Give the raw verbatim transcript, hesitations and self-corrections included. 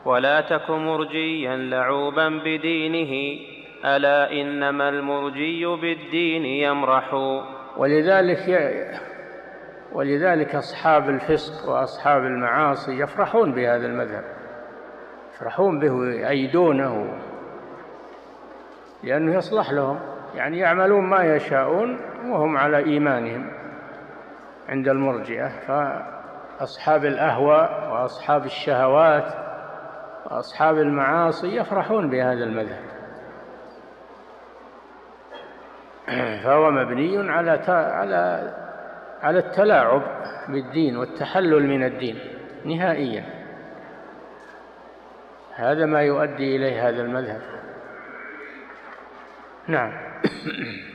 ولا تك مرجيا لعوبا بدينه، ألا إنما المرجي بالدين يمرح. ولذلك ولذلك أصحاب الفسق وأصحاب المعاصي يفرحون بهذا المذهب، يفرحون به ويعيدونه، لأنه يصلح لهم، يعني يعملون ما يشاءون وهم على إيمانهم عند المرجئة. فأصحاب الأهواء وأصحاب الشهوات وأصحاب المعاصي يفرحون بهذا المذهب، فهو مبني على على على التلاعب بالدين والتحلل من الدين نهائيا. هذا ما يؤدي إليه هذا المذهب. نعم.